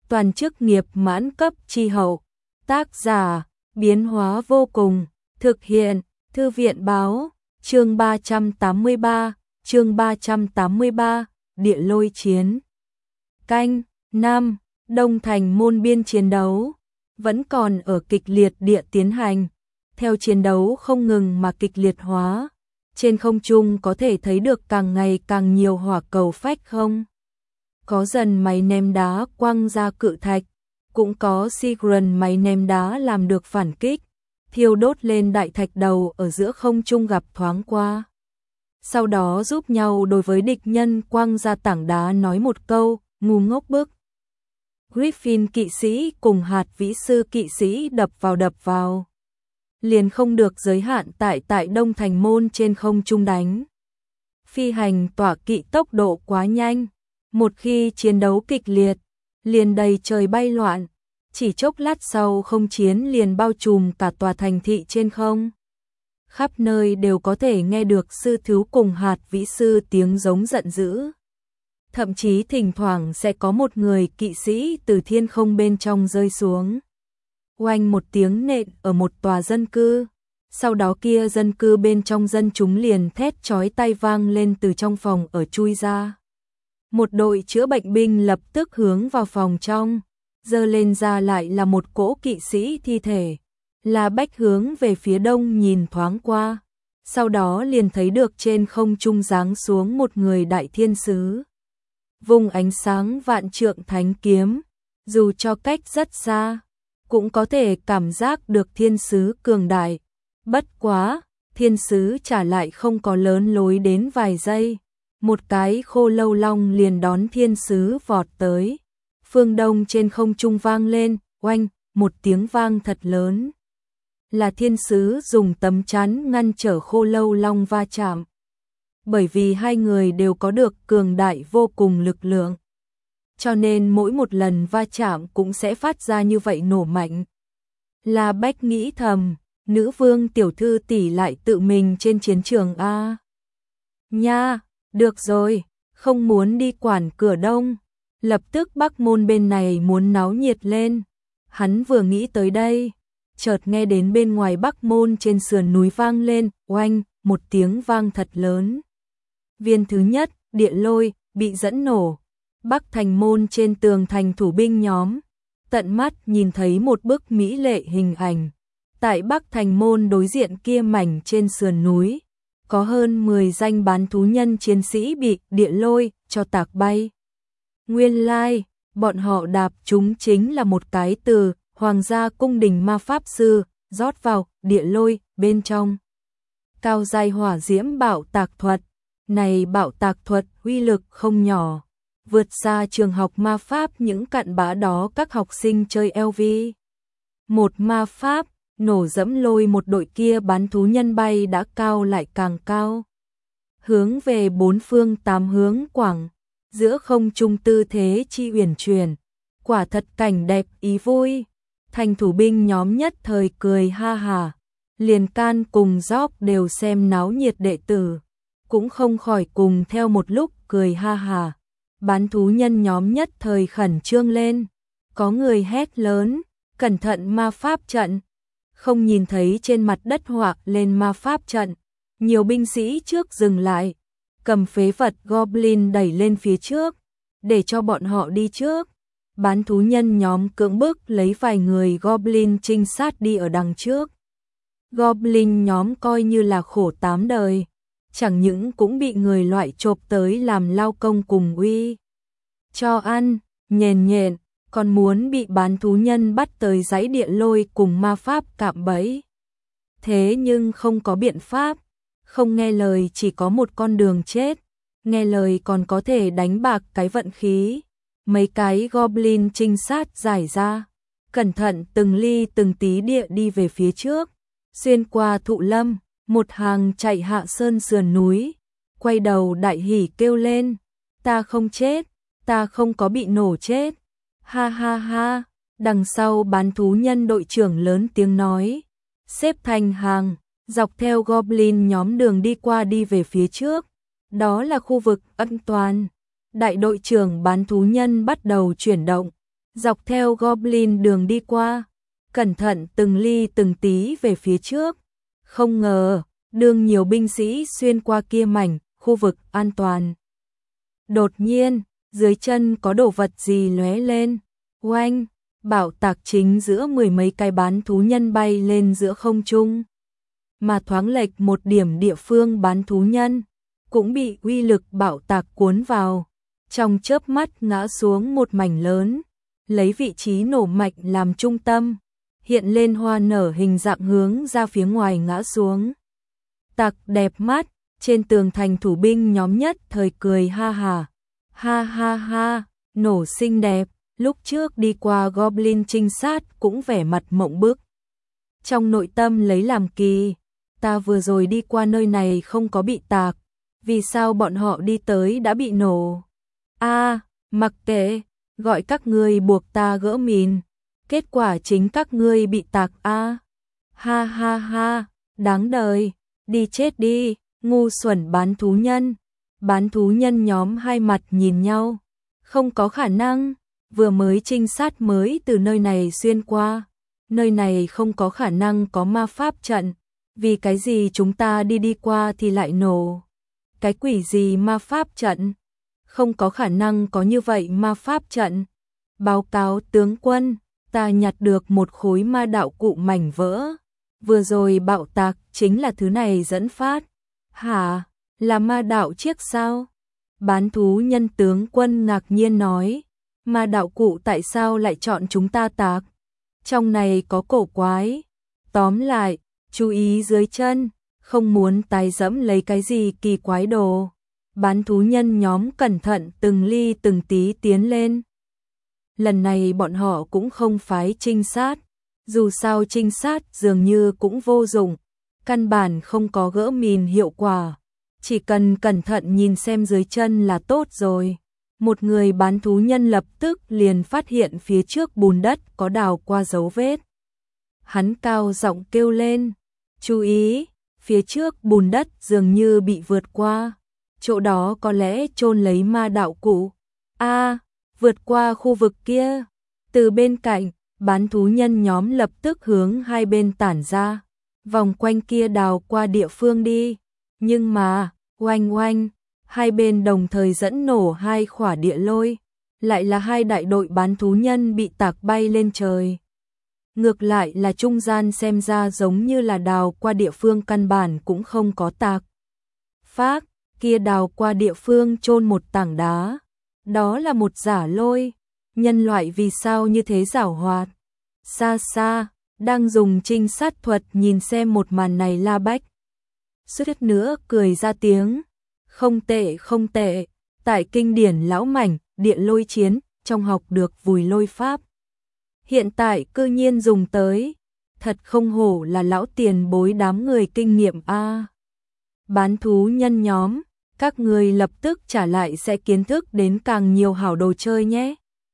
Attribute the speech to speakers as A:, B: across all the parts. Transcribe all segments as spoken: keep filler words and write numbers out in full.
A: toàn chức nghiệp mãn cấp chi hậu. Tác giả, biến hóa vô cùng, thực hiện, Thư viện báo, chương ba trăm tám mươi ba, chương ba trăm tám mươi ba, địa lôi chiến. Canh, năm, Đông Thành môn biên chiến đấu, vẫn còn ở kịch liệt địa tiến hành, theo chiến đấu không ngừng mà kịch liệt hóa, trên không trung có thể thấy được càng ngày càng nhiều hỏa cầu phách không. Có dần máy ném đá quăng ra cự thạch, cũng có Sigrun máy ném đá làm được phản kích, thiêu đốt lên đại thạch đầu ở giữa không trung gặp thoáng qua. Sau đó giúp nhau đối với địch nhân quăng ra tảng đá nói một câu, ngu ngốc bức. Griffin kỵ sĩ cùng hạt vĩ sư kỵ sĩ đập vào đập vào. Liền không được giới hạn tại tại Đông Thành môn trên không trung đánh. Phi hành tỏa kỵ tốc độ quá nhanh, một khi chiến đấu kịch liệt, liền đầy trời bay loạn, chỉ chốc lát sau không chiến liền bao trùm cả tòa thành thị trên không. Khắp nơi đều có thể nghe được sư thiếu cùng hạt vĩ sư tiếng giống giận dữ. Thậm chí thỉnh thoảng sẽ có một người kỵ sĩ từ thiên không bên trong rơi xuống. Oanh một tiếng nện ở một tòa dân cư. Sau đó kia dân cư bên trong dân chúng liền thét chói tai vang lên từ trong phòng ở chui ra. Một đội chữa bệnh binh lập tức hướng vào phòng trong. Giơ lên ra lại là một cỗ kỵ sĩ thi thể. La Bách hướng về phía đông nhìn thoáng qua. Sau đó liền thấy được trên không trung giáng xuống một người đại thiên sứ. Vùng ánh sáng vạn trượng thánh kiếm, dù cho cách rất xa, cũng có thể cảm giác được thiên sứ cường đại. Bất quá, thiên sứ trả lại không có lớn lối đến vài giây. Một cái khô lâu long liền đón thiên sứ vọt tới. Phương đông trên không trung vang lên, oanh, một tiếng vang thật lớn. Là thiên sứ dùng tấm chắn ngăn trở khô lâu long va chạm. Bởi vì hai người đều có được cường đại vô cùng lực lượng, cho nên mỗi một lần va chạm cũng sẽ phát ra như vậy nổ mạnh. La Bách nghĩ thầm, nữ vương tiểu thư tỷ lại tự mình trên chiến trường a. Nha, được rồi, không muốn đi quản cửa đông, lập tức Bắc môn bên này muốn náo nhiệt lên. Hắn vừa nghĩ tới đây, chợt nghe đến bên ngoài Bắc môn trên sườn núi vang lên, oanh, một tiếng vang thật lớn. Viên thứ nhất, địa lôi, bị dẫn nổ. Bắc thành môn trên tường thành thủ binh nhóm, tận mắt nhìn thấy một bức mỹ lệ hình ảnh. Tại Bắc thành môn đối diện kia mảnh trên sườn núi, có hơn mười danh bán thú nhân chiến sĩ bị địa lôi cho tạc bay. Nguyên lai, bọn họ đạp chúng chính là một cái từ Hoàng gia cung đình ma pháp sư, rót vào địa lôi bên trong. Cao giai hỏa diễm bạo tạc thuật. Này bạo tạc thuật uy lực không nhỏ, vượt xa trường học ma pháp những cặn bã đó các học sinh chơi lờ vê. Một ma pháp, nổ dẫm lôi một đội kia bán thú nhân bay đã cao lại càng cao. Hướng về bốn phương tám hướng quảng, giữa không trung tư thế chi uyển chuyển, quả thật cảnh đẹp ý vui. Thành thủ binh nhóm nhất thời cười ha hà, liền can cùng gióc đều xem náo nhiệt đệ tử. Cũng không khỏi cùng theo một lúc cười ha hà. Bán thú nhân nhóm nhất thời khẩn trương lên. Có người hét lớn, cẩn thận ma pháp trận. Không nhìn thấy trên mặt đất họa lên ma pháp trận. Nhiều binh sĩ trước dừng lại, cầm phế vật Goblin đẩy lên phía trước, để cho bọn họ đi trước. Bán thú nhân nhóm cưỡng bức lấy vài người Goblin trinh sát đi ở đằng trước. Goblin nhóm coi như là khổ tám đời. Chẳng những cũng bị người loại chộp tới làm lao công cùng uy cho ăn, nhền nhện, còn muốn bị bán thú nhân bắt tới dãy địa lôi cùng ma pháp cạm bẫy. Thế nhưng không có biện pháp, không nghe lời chỉ có một con đường chết, nghe lời còn có thể đánh bạc cái vận khí. Mấy cái Goblin trinh sát giải ra, cẩn thận từng ly từng tí địa đi về phía trước, xuyên qua thụ lâm. Một hàng chạy hạ sơn sườn núi, quay đầu đại hỉ kêu lên, ta không chết, ta không có bị nổ chết, ha ha ha. Đằng sau bán thú nhân đội trưởng lớn tiếng nói, xếp thành hàng, dọc theo Goblin nhóm đường đi qua đi về phía trước, đó là khu vực an toàn. Đại đội trưởng bán thú nhân bắt đầu chuyển động, dọc theo Goblin đường đi qua, cẩn thận từng ly từng tí về phía trước. Không ngờ, đường nhiều binh sĩ xuyên qua kia mảnh, khu vực an toàn. Đột nhiên, dưới chân có đồ vật gì lóe lên, oanh, bảo tạc chính giữa mười mấy cái bán thú nhân bay lên giữa không trung. Mà thoáng lệch một điểm địa phương bán thú nhân, cũng bị uy lực bạo tạc cuốn vào, trong chớp mắt ngã xuống một mảnh lớn, lấy vị trí nổ mạnh làm trung tâm, hiện lên hoa nở hình dạng hướng ra phía ngoài ngã xuống. Tạc đẹp mắt, trên tường thành thủ binh nhóm nhất thời cười ha ha, ha ha ha, nổ xinh đẹp, lúc trước đi qua Goblin trinh sát cũng vẻ mặt mộng bức. Trong nội tâm lấy làm kỳ, ta vừa rồi đi qua nơi này không có bị tạc, vì sao bọn họ đi tới đã bị nổ? A, mặc kệ, gọi các ngươi buộc ta gỡ mìn, kết quả chính các ngươi bị tạc a. Ha ha ha, đáng đời, đi chết đi, ngu xuẩn bán thú nhân. Bán thú nhân nhóm hai mặt nhìn nhau, không có khả năng, vừa mới trinh sát mới từ nơi này xuyên qua, nơi này không có khả năng có ma pháp trận, vì cái gì chúng ta đi đi qua thì lại nổ? Cái quỷ gì ma pháp trận? Không có khả năng có như vậy ma pháp trận. Báo cáo tướng quân, ta nhặt được một khối ma đạo cụ mảnh vỡ, vừa rồi bạo tạc chính là thứ này dẫn phát. Hả? Là ma đạo chiếc sao? Bán thú nhân tướng quân ngạc nhiên nói, ma đạo cụ tại sao lại chọn chúng ta tạc? Trong này có cổ quái. Tóm lại, chú ý dưới chân, không muốn tái dẫm lấy cái gì kỳ quái đồ. Bán thú nhân nhóm cẩn thận từng ly từng tí tiến lên. Lần này bọn họ cũng không phái trinh sát, dù sao trinh sát dường như cũng vô dụng, căn bản không có gỡ mìn hiệu quả. Chỉ cần cẩn thận nhìn xem dưới chân là tốt rồi. Một người bán thú nhân lập tức liền phát hiện phía trước bùn đất có đào qua dấu vết. Hắn cao giọng kêu lên, chú ý, phía trước bùn đất dường như bị vượt qua. Chỗ đó có lẽ chôn lấy ma đạo cụ. A, vượt qua khu vực kia. Từ bên cạnh, bán thú nhân nhóm lập tức hướng hai bên tản ra, vòng quanh kia đào qua địa phương đi. Nhưng mà, oanh oanh, hai bên đồng thời dẫn nổ hai khỏa địa lôi, lại là hai đại đội bán thú nhân bị tạc bay lên trời. Ngược lại là trung gian xem ra giống như là đào qua địa phương căn bản cũng không có tạc. Phác, kia đào qua địa phương chôn một tảng đá. Đó là một giả lôi. Nhân loại vì sao như thế giảo hoạt? Xa xa, đang dùng trinh sát thuật nhìn xem một màn này La Bách suýt nữa cười ra tiếng. Không tệ không tệ, tại kinh điển lão mảnh, địa lôi chiến, trong học được vùi lôi pháp. Hiện tại cư nhiên dùng tới, thật không hổ là lão tiền bối đám người kinh nghiệm a. Bán thú nhân nhóm, các người lập tức trả lại sẽ kiến thức đến càng nhiều hảo đồ chơi nhé.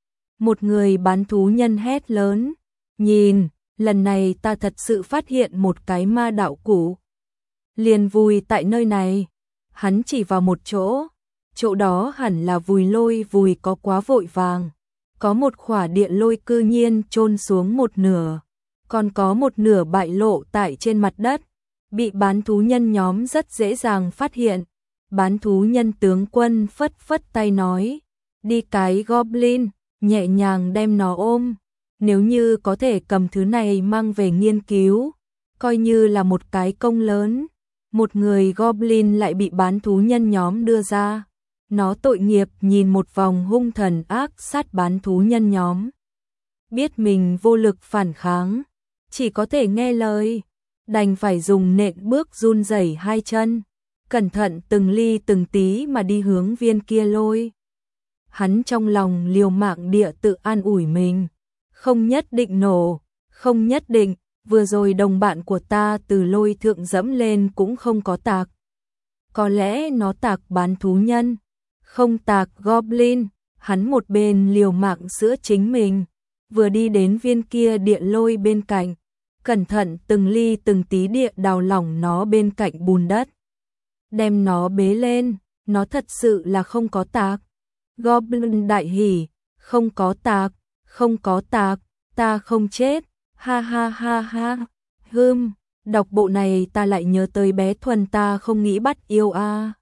A: Một người bán thú nhân hét lớn, nhìn, lần này ta thật sự phát hiện một cái ma đạo cụ. Liền vùi tại nơi này, hắn chỉ vào một chỗ, chỗ đó hẳn là vùi lôi vùi có quá vội vàng. Có một khỏa địa lôi cư nhiên chôn xuống một nửa, còn có một nửa bại lộ tại trên mặt đất, bị bán thú nhân nhóm rất dễ dàng phát hiện. Bán thú nhân tướng quân phất phất tay nói, đi cái Goblin, nhẹ nhàng đem nó ôm, nếu như có thể cầm thứ này mang về nghiên cứu, coi như là một cái công lớn. Một người Goblin lại bị bán thú nhân nhóm đưa ra. Nó tội nghiệp nhìn một vòng hung thần ác sát bán thú nhân nhóm. Biết mình vô lực phản kháng, chỉ có thể nghe lời, đành phải dùng nện bước run rẩy hai chân, cẩn thận từng ly từng tí mà đi hướng viên kia lôi. Hắn trong lòng liều mạng địa tự an ủi mình, không nhất định nổ, không nhất định, vừa rồi đồng bạn của ta từ lôi thượng dẫm lên cũng không có tạc. Có lẽ nó tạc bán thú nhân, không tạc Goblin. Hắn một bên liều mạng sữa chính mình, vừa đi đến viên kia địa lôi bên cạnh, cẩn thận từng ly từng tí địa đào lỏng nó bên cạnh bùn đất. Đem nó bế lên, nó thật sự là không có tạc. Goblin đại hỉ, không có tạc, không có tạc, ta không chết, ha ha ha ha, hưm, đọc bộ này ta lại nhớ tới bé Thuần ta không nghĩ bắt yêu a.